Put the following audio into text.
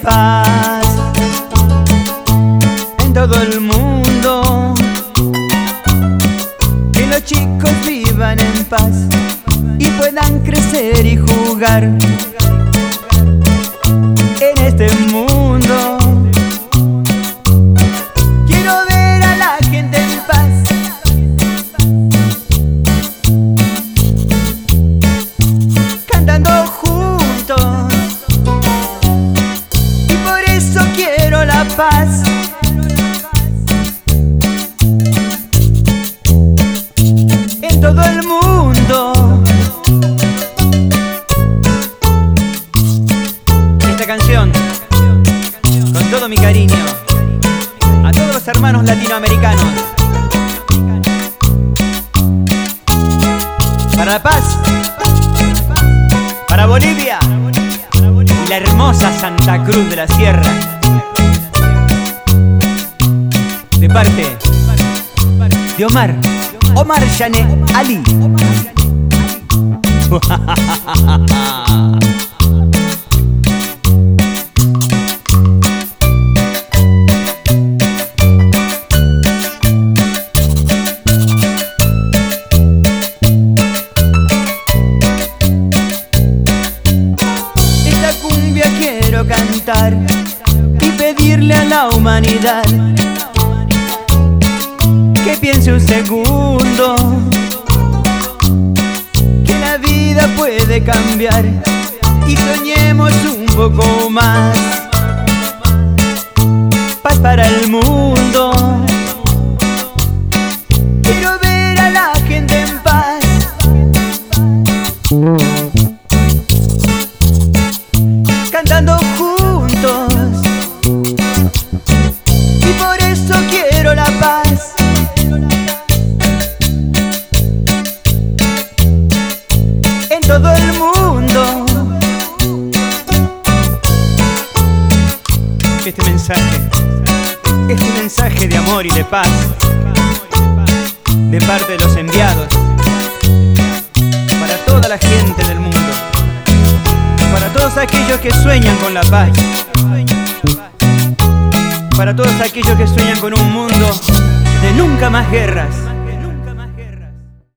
paz en todo el mundo, que los chicos vivan en paz y puedan crecer y jugar en este mundo. Quiero ver a la gente en paz, cantando juntos, y por eso quiero la paz. En todo el mundo. Esta canción, con todo mi cariño, a todos los hermanos latinoamericanos. Para La Paz, para Bolivia y la hermosa Santa Cruz de la Sierra. De parte de Omar Yané Ali. Esta cumbia quiero cantar y pedirle a la humanidad que piense un segundo, que la vida puede cambiar y soñemos un poco más. Paz para el mundo. Quiero ver a la gente en paz, cantando juntos, y por eso quiero la paz. En todo el mundo. Este mensaje de amor y de paz, de parte de los enviados, para toda la gente del mundo, para todos aquellos que sueñan con la paz, para todos aquellos que sueñan con un mundo de nunca más guerras.